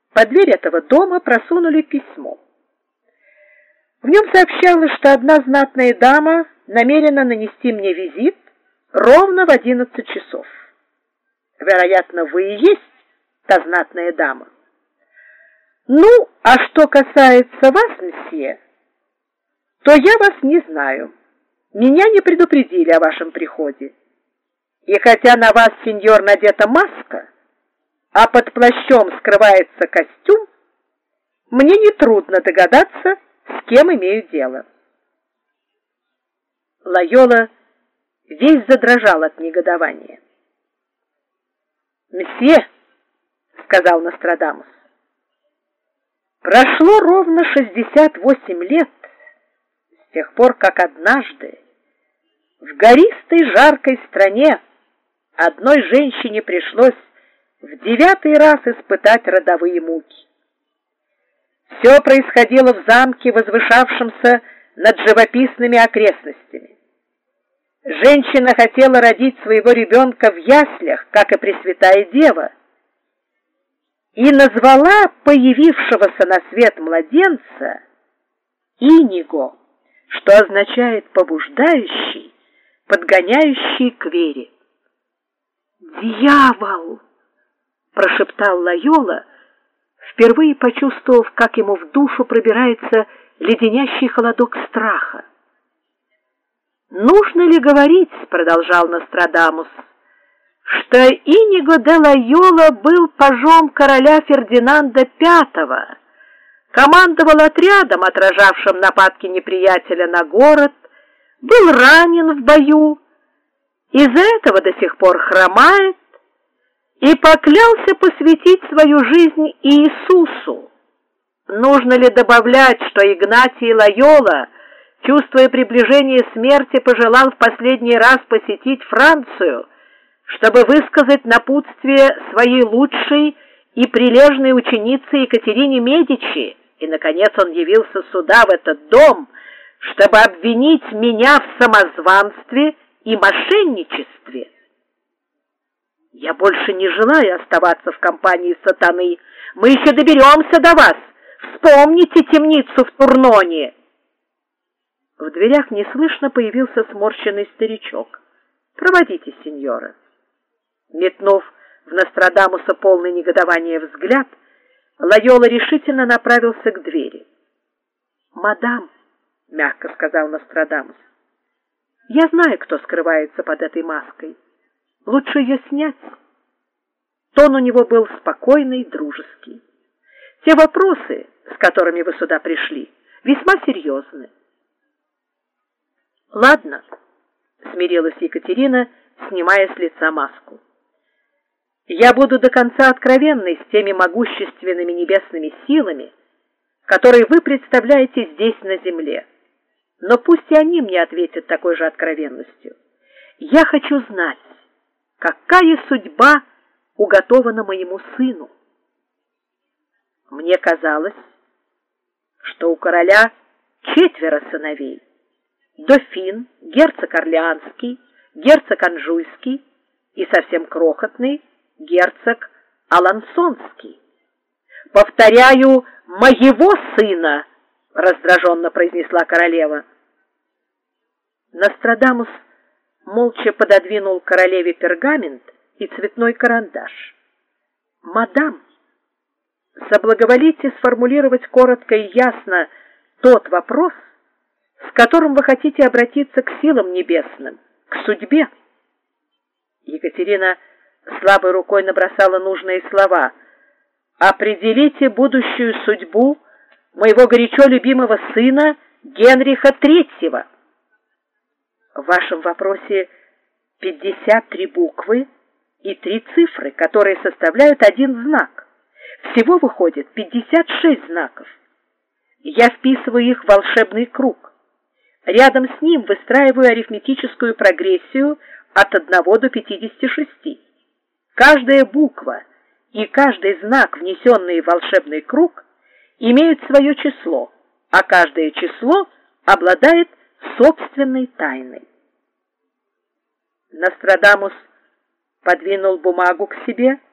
под дверь этого дома просунули письмо. В нем сообщалось, что одна знатная дама намерена нанести мне визит ровно в 11 часов. Вероятно, вы и есть та знатная дама. Ну, а что касается вас, месье, то я вас не знаю. Меня не предупредили о вашем приходе. И хотя на вас, сеньор, надета маска, а под плащом скрывается костюм, мне нетрудно догадаться, с кем имею дело. Лайола весь задрожал от негодования. «Месье», — сказал Нострадамус, — «прошло ровно 68 лет с тех пор, как однажды в гористой жаркой стране одной женщине пришлось в 9-й раз испытать родовые муки. Все происходило в замке, возвышавшемся над живописными окрестностями. Женщина хотела родить своего ребенка в яслях, как и Пресвятая Дева, и назвала появившегося на свет младенца Иниго, что означает побуждающий, подгоняющий к вере. «Дьявол!» — прошептал Лайола, впервые почувствовав, как ему в душу пробирается леденящий холодок страха. «Нужно ли говорить, — продолжал Нострадамус, — что Иниго де Лайола был пажом короля Фердинанда V, командовал отрядом, отражавшим нападки неприятеля на город, был ранен в бою, из-за этого до сих пор хромает и поклялся посвятить свою жизнь Иисусу? Нужно ли добавлять, что Игнатий Лайола, чувствуя приближение смерти, пожелал в последний раз посетить Францию, чтобы высказать напутствие своей лучшей и прилежной ученице Екатерине Медичи, и, наконец, он явился сюда, в этот дом, чтобы обвинить меня в самозванстве и мошенничестве? Я больше не желаю оставаться в компании сатаны. Мы еще доберемся до вас. Вспомните темницу в Турноне. В дверях неслышно появился сморщенный старичок. «Проводите, сеньора». Метнув в Нострадамуса полный негодования взгляд, Лайола решительно направился к двери. «Мадам», — мягко сказал Нострадамус, — «я знаю, кто скрывается под этой маской. Лучше ее снять». Тон у него был спокойный, дружеский. «Те вопросы, с которыми вы сюда пришли, весьма серьезны». «Ладно», — смирилась Екатерина, снимая с лица маску. «Я буду до конца откровенной с теми могущественными небесными силами, которые вы представляете здесь, на земле. Но пусть и они мне ответят такой же откровенностью. Я хочу знать, какая судьба уготована моему сыну. Мне казалось, что у короля 4 сыновей: дофин, герцог Орлеанский, герцог Анжуйский и совсем крохотный герцог Алансонский. «Повторяю, моего сына!» — раздраженно произнесла королева. Нострадамус молча пододвинул королеве пергамент и цветной карандаш. «Мадам, соблаговолите сформулировать коротко и ясно тот вопрос, с которым вы хотите обратиться к силам небесным, к судьбе». Екатерина слабой рукой набросала нужные слова. «Определите будущую судьбу моего горячо любимого сына Генриха III». В вашем вопросе 53 буквы и 3 цифры, которые составляют один знак. Всего выходит 56 знаков. Я вписываю их в волшебный круг. Рядом с ним выстраиваю арифметическую прогрессию от 1 до 56. Каждая буква и каждый знак, внесенные в волшебный круг, имеют свое число, а каждое число обладает собственной тайной. Нострадамус подвинул бумагу к себе